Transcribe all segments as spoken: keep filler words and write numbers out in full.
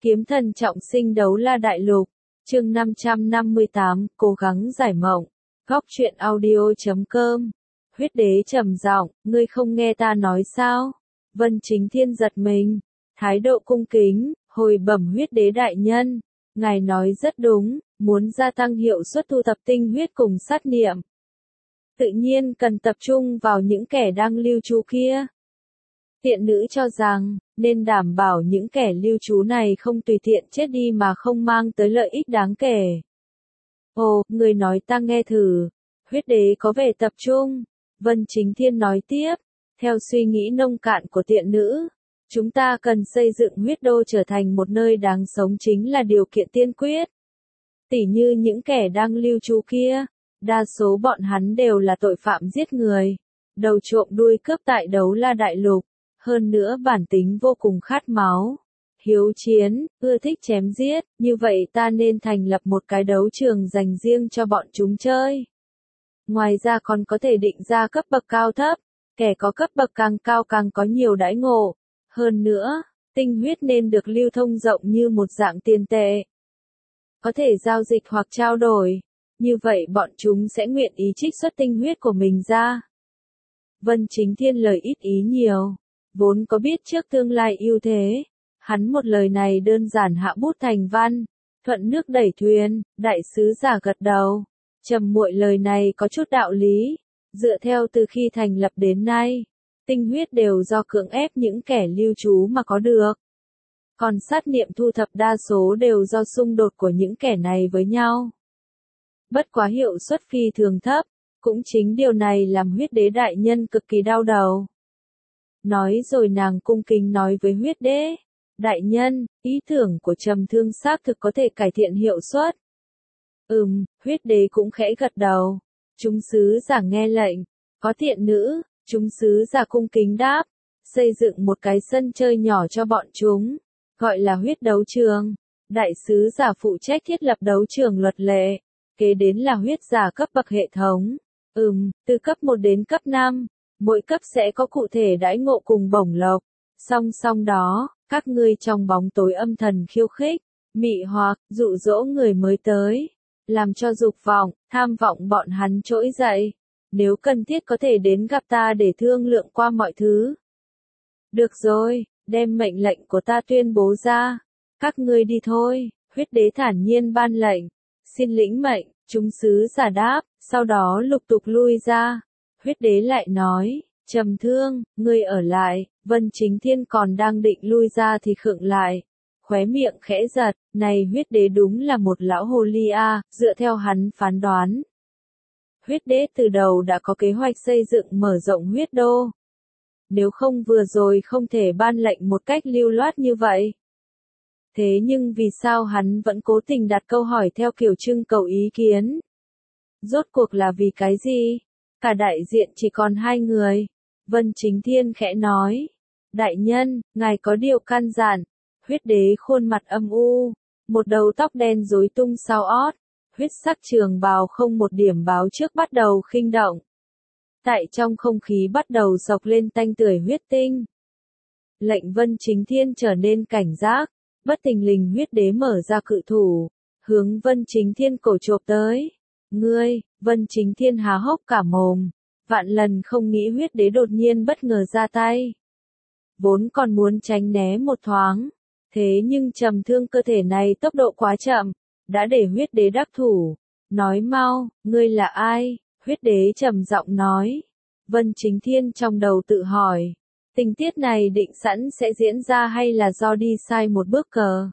Kiếm thần trọng sinh đấu la đại lục, chương năm trăm năm mươi tám, cố gắng giải mộng. Góc truyện audio chấm com. Huyết đế trầm giọng, ngươi không nghe ta nói sao? Vân Chính Thiên giật mình, thái độ cung kính, hồi bẩm huyết đế đại nhân, ngài nói rất đúng, muốn gia tăng hiệu suất thu thập tinh huyết cùng sát niệm. Tự nhiên cần tập trung vào những kẻ đang lưu trú kia. Tiện nữ cho rằng, nên đảm bảo những kẻ lưu trú này không tùy tiện chết đi mà không mang tới lợi ích đáng kể. Ồ, người nói ta nghe thử. Huyết đế có vẻ tập trung. Vân Chính Thiên nói tiếp, theo suy nghĩ nông cạn của tiện nữ, chúng ta cần xây dựng huyết đô trở thành một nơi đáng sống chính là điều kiện tiên quyết. Tỉ như những kẻ đang lưu trú kia, đa số bọn hắn đều là tội phạm giết người, đầu trộm đuôi cướp tại đấu la đại lục. Hơn nữa bản tính vô cùng khát máu, hiếu chiến, ưa thích chém giết, như vậy ta nên thành lập một cái đấu trường dành riêng cho bọn chúng chơi. Ngoài ra còn có thể định ra cấp bậc cao thấp, kẻ có cấp bậc càng cao càng có nhiều đãi ngộ. Hơn nữa, tinh huyết nên được lưu thông rộng như một dạng tiền tệ. Có thể giao dịch hoặc trao đổi, như vậy bọn chúng sẽ nguyện ý trích xuất tinh huyết của mình ra. Vân Chính Thiên lời ít ý nhiều. Vốn có biết trước tương lai ưu thế, hắn một lời này đơn giản hạ bút thành văn, thuận nước đẩy thuyền, đại sứ giả gật đầu, trầm muội lời này có chút đạo lý, dựa theo từ khi thành lập đến nay, tinh huyết đều do cưỡng ép những kẻ lưu trú mà có được. Còn sát niệm thu thập đa số đều do xung đột của những kẻ này với nhau. Bất quá hiệu suất phi thường thấp, cũng chính điều này làm huyết đế đại nhân cực kỳ đau đầu. Nói rồi nàng cung kính nói với huyết đế, đại nhân, ý tưởng của trầm thương xác thực có thể cải thiện hiệu suất. Ừm, huyết đế cũng khẽ gật đầu, chúng sứ giả nghe lệnh, có tiện nữ, chúng sứ giả cung kính đáp, xây dựng một cái sân chơi nhỏ cho bọn chúng, gọi là huyết đấu trường, đại sứ giả phụ trách thiết lập đấu trường luật lệ, kế đến là huyết giả cấp bậc hệ thống, ừm, từ cấp một đến cấp năm. Mỗi cấp sẽ có cụ thể đãi ngộ cùng bổng lộc. Song song đó, các ngươi trong bóng tối âm thầm khiêu khích, mị hoặc, dụ dỗ người mới tới, làm cho dục vọng, tham vọng bọn hắn trỗi dậy. Nếu cần thiết có thể đến gặp ta để thương lượng qua mọi thứ. Được rồi, đem mệnh lệnh của ta tuyên bố ra. Các ngươi đi thôi, huyết đế thản nhiên ban lệnh. Xin lĩnh mệnh, chúng sứ giả đáp, sau đó lục tục lui ra. Huyết đế lại nói, trầm thương, ngươi ở lại, Vân Chính Thiên còn đang định lui ra thì khựng lại. Khóe miệng khẽ giật, này huyết đế đúng là một lão hồ ly a, dựa theo hắn phán đoán. Huyết đế từ đầu đã có kế hoạch xây dựng mở rộng huyết đô. Nếu không vừa rồi không thể ban lệnh một cách lưu loát như vậy. Thế nhưng vì sao hắn vẫn cố tình đặt câu hỏi theo kiểu trưng cầu ý kiến? Rốt cuộc là vì cái gì? Cả đại diện chỉ còn hai người. Vân Chính Thiên khẽ nói. Đại nhân, ngài có điều căn dặn. Huyết đế khuôn mặt âm u. Một đầu tóc đen rối tung sau ót. Huyết sắc trường bào không một điểm báo trước bắt đầu khinh động. Tại trong không khí bắt đầu sộc lên tanh tưởi huyết tinh. Lệnh Vân Chính Thiên trở nên cảnh giác. Bất thình lình huyết đế mở ra cự thủ. Hướng Vân Chính Thiên cổ chộp tới. Ngươi, Vân Chính Thiên há hốc cả mồm, vạn lần không nghĩ huyết đế đột nhiên bất ngờ ra tay. Vốn còn muốn tránh né một thoáng, thế nhưng trầm thương cơ thể này tốc độ quá chậm, đã để huyết đế đắc thủ. Nói mau, ngươi là ai? Huyết đế trầm giọng nói. Vân Chính Thiên trong đầu tự hỏi, tình tiết này định sẵn sẽ diễn ra hay là do đi sai một bước cờ?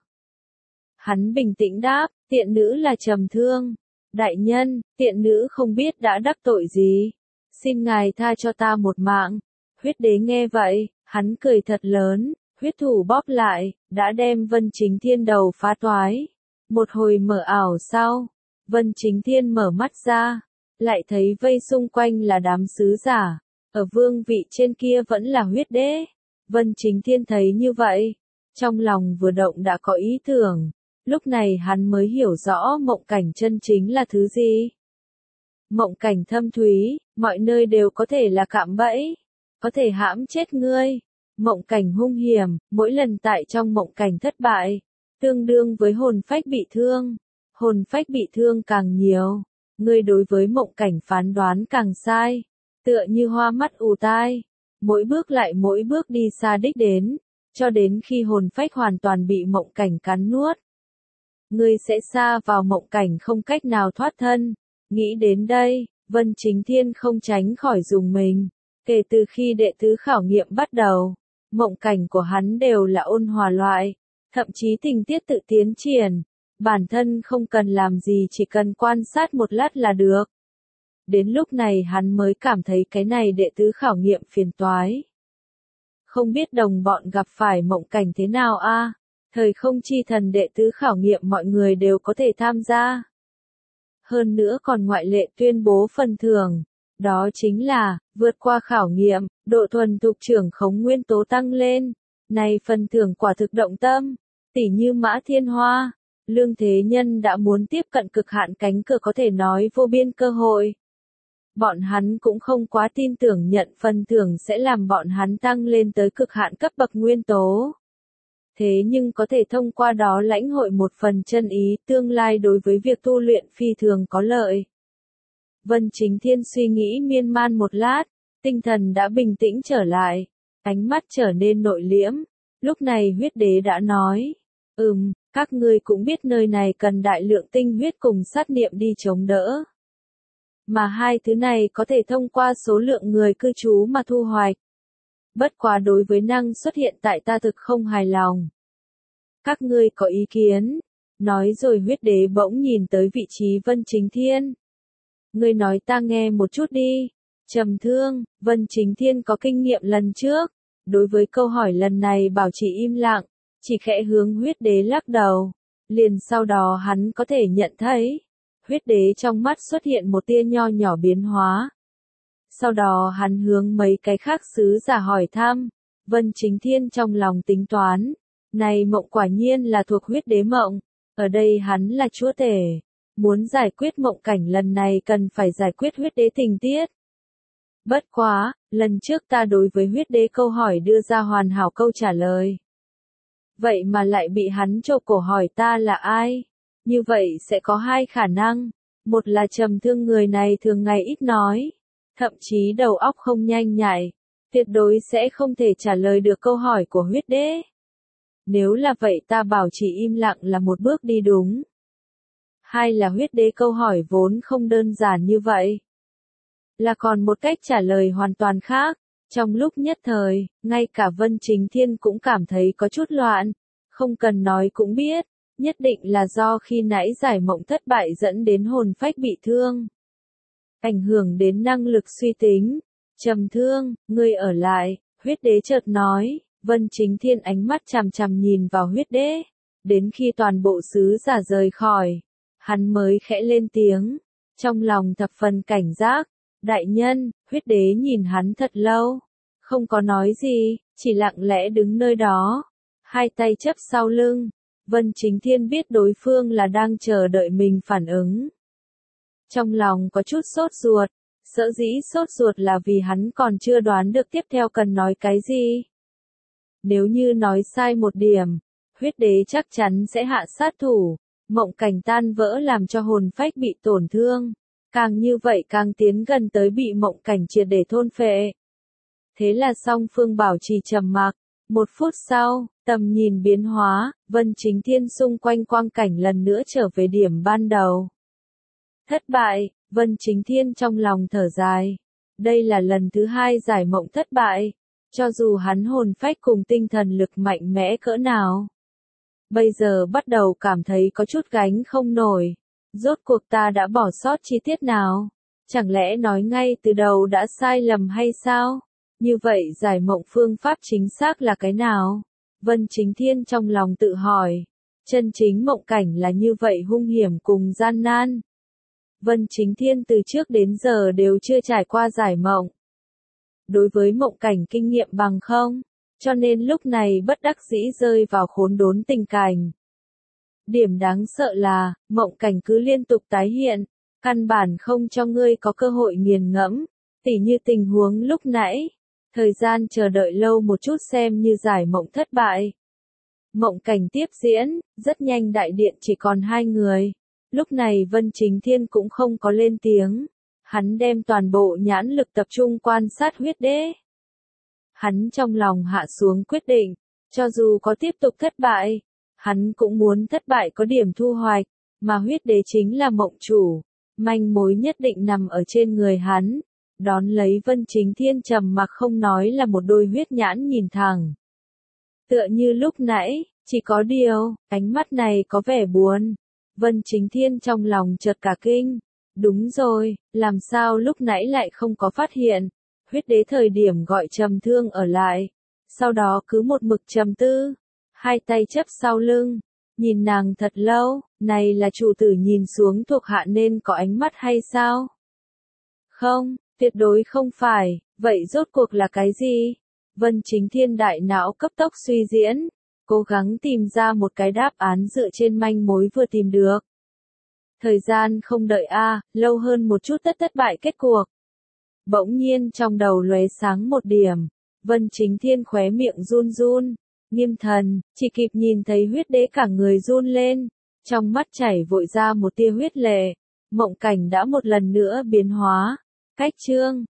Hắn bình tĩnh đáp, tiện nữ là trầm thương. Đại nhân, tiện nữ không biết đã đắc tội gì. Xin ngài tha cho ta một mạng. Huyết đế nghe vậy, hắn cười thật lớn, huyết thủ bóp lại, đã đem Vân Chính Thiên đầu phá toái. Một hồi mở ảo sau, Vân Chính Thiên mở mắt ra, lại thấy vây xung quanh là đám sứ giả, ở vương vị trên kia vẫn là huyết đế. Vân Chính Thiên thấy như vậy, trong lòng vừa động đã có ý tưởng. Lúc này hắn mới hiểu rõ mộng cảnh chân chính là thứ gì. Mộng cảnh thâm thúy, mọi nơi đều có thể là cạm bẫy, có thể hãm chết ngươi. Mộng cảnh hung hiểm, mỗi lần tại trong mộng cảnh thất bại, tương đương với hồn phách bị thương. Hồn phách bị thương càng nhiều, ngươi đối với mộng cảnh phán đoán càng sai, tựa như hoa mắt ù tai, mỗi bước lại mỗi bước đi xa đích đến, cho đến khi hồn phách hoàn toàn bị mộng cảnh cắn nuốt. Ngươi sẽ xa vào mộng cảnh không cách nào thoát thân. Nghĩ đến đây, Vân Chính Thiên không tránh khỏi rùng mình. Kể từ khi đệ tứ khảo nghiệm bắt đầu, mộng cảnh của hắn đều là ôn hòa loại, thậm chí tình tiết tự tiến triển. Bản thân không cần làm gì, chỉ cần quan sát một lát là được. Đến lúc này hắn mới cảm thấy cái này đệ tứ khảo nghiệm phiền toái. Không biết đồng bọn gặp phải mộng cảnh thế nào a? À? Thời không chi thần đệ tứ khảo nghiệm mọi người đều có thể tham gia. Hơn nữa còn ngoại lệ tuyên bố phần thưởng. Đó chính là, vượt qua khảo nghiệm, độ thuần thục trưởng khống nguyên tố tăng lên. Này phần thưởng quả thực động tâm, tỉ như Mã Thiên Hoa. Lương Thế Nhân đã muốn tiếp cận cực hạn cánh cửa có thể nói vô biên cơ hội. Bọn hắn cũng không quá tin tưởng nhận phần thưởng sẽ làm bọn hắn tăng lên tới cực hạn cấp bậc nguyên tố. Thế nhưng có thể thông qua đó lãnh hội một phần chân ý tương lai đối với việc tu luyện phi thường có lợi. Vân Chính Thiên suy nghĩ miên man một lát, tinh thần đã bình tĩnh trở lại, ánh mắt trở nên nội liễm. Lúc này huyết đế đã nói, ừm, các ngươi cũng biết nơi này cần đại lượng tinh huyết cùng sát niệm đi chống đỡ. Mà hai thứ này có thể thông qua số lượng người cư trú mà thu hoạch. Bất quá đối với năng suất hiện tại ta thực không hài lòng. Các ngươi có ý kiến? Nói rồi huyết đế bỗng nhìn tới vị trí Vân Chính Thiên. Ngươi nói ta nghe một chút đi. Trầm Thương, Vân Chính Thiên có kinh nghiệm lần trước. Đối với câu hỏi lần này bảo trì im lặng, chỉ khẽ hướng huyết đế lắc đầu. Liền sau đó hắn có thể nhận thấy, huyết đế trong mắt xuất hiện một tia nho nhỏ biến hóa. Sau đó hắn hướng mấy cái khác sứ giả hỏi thăm, Vân Chính Thiên trong lòng tính toán, này mộng quả nhiên là thuộc huyết đế mộng, ở đây hắn là chúa tể, muốn giải quyết mộng cảnh lần này cần phải giải quyết huyết đế tình tiết. Bất quá, lần trước ta đối với huyết đế câu hỏi đưa ra hoàn hảo câu trả lời. Vậy mà lại bị hắn chộp cổ hỏi ta là ai? Như vậy sẽ có hai khả năng, một là Trầm Thương người này thường ngày ít nói, thậm chí đầu óc không nhanh nhạy, tuyệt đối sẽ không thể trả lời được câu hỏi của huyết đế. Nếu là vậy ta bảo chỉ im lặng là một bước đi đúng. Hai là huyết đế câu hỏi vốn không đơn giản như vậy, là còn một cách trả lời hoàn toàn khác. Trong lúc nhất thời, ngay cả Vân Chính Thiên cũng cảm thấy có chút loạn, không cần nói cũng biết, nhất định là do khi nãy giải mộng thất bại dẫn đến hồn phách bị thương. Ảnh hưởng đến năng lực suy tính. Trầm Thương, ngươi ở lại, huyết đế chợt nói. Vân Chính Thiên ánh mắt chằm chằm nhìn vào huyết đế, đến khi toàn bộ sứ giả rời khỏi, hắn mới khẽ lên tiếng, trong lòng thập phần cảnh giác. Đại nhân, huyết đế nhìn hắn thật lâu, không có nói gì, chỉ lặng lẽ đứng nơi đó, hai tay chấp sau lưng. Vân Chính Thiên biết đối phương là đang chờ đợi mình phản ứng. Trong lòng có chút sốt ruột, sợ dĩ sốt ruột là vì hắn còn chưa đoán được tiếp theo cần nói cái gì. Nếu như nói sai một điểm, huyết đế chắc chắn sẽ hạ sát thủ, mộng cảnh tan vỡ làm cho hồn phách bị tổn thương. Càng như vậy càng tiến gần tới bị mộng cảnh triệt để thôn phệ. Thế là song phương bảo trì trầm mặc. Một phút sau, tầm nhìn biến hóa, Vân Chính Thiên xung quanh quang cảnh lần nữa trở về điểm ban đầu. Thất bại, Vân Chính Thiên trong lòng thở dài. Đây là lần thứ hai giải mộng thất bại. Cho dù hắn hồn phách cùng tinh thần lực mạnh mẽ cỡ nào, bây giờ bắt đầu cảm thấy có chút gánh không nổi. Rốt cuộc ta đã bỏ sót chi tiết nào? Chẳng lẽ nói ngay từ đầu đã sai lầm hay sao? Như vậy giải mộng phương pháp chính xác là cái nào? Vân Chính Thiên trong lòng tự hỏi. Chân chính mộng cảnh là như vậy hung hiểm cùng gian nan. Vân Chính Thiên từ trước đến giờ đều chưa trải qua giải mộng. Đối với mộng cảnh kinh nghiệm bằng không, cho nên lúc này bất đắc dĩ rơi vào khốn đốn tình cảnh. Điểm đáng sợ là, mộng cảnh cứ liên tục tái hiện, căn bản không cho ngươi có cơ hội nghiền ngẫm, tỉ như tình huống lúc nãy, thời gian chờ đợi lâu một chút xem như giải mộng thất bại. Mộng cảnh tiếp diễn, rất nhanh đại điện chỉ còn hai người. Lúc này Vân Chính Thiên cũng không có lên tiếng. Hắn đem toàn bộ nhãn lực tập trung quan sát huyết đế. Hắn trong lòng hạ xuống quyết định, cho dù có tiếp tục thất bại, hắn cũng muốn thất bại có điểm thu hoạch, mà huyết đế chính là mộng chủ. Manh mối nhất định nằm ở trên người hắn. Đón lấy Vân Chính Thiên trầm mặc không nói là một đôi huyết nhãn nhìn thẳng. Tựa như lúc nãy, chỉ có điều, ánh mắt này có vẻ buồn. Vân Chính Thiên trong lòng chợt cả kinh. Đúng rồi, làm sao lúc nãy lại không có phát hiện. Huyết đế thời điểm gọi Trầm Thương ở lại. Sau đó cứ một mực trầm tư. Hai tay chấp sau lưng. Nhìn nàng thật lâu, này là chủ tử nhìn xuống thuộc hạ nên có ánh mắt hay sao? Không, tuyệt đối không phải, vậy rốt cuộc là cái gì? Vân Chính Thiên đại não cấp tốc suy diễn, cố gắng tìm ra một cái đáp án dựa trên manh mối vừa tìm được. Thời gian không đợi a, lâu hơn một chút tất thất bại kết cuộc. Bỗng nhiên trong đầu lóe sáng một điểm, Vân Chính Thiên khóe miệng run run, nghiêm thần, chỉ kịp nhìn thấy huyết đế cả người run lên, trong mắt chảy vội ra một tia huyết lệ, mộng cảnh đã một lần nữa biến hóa. Cách chương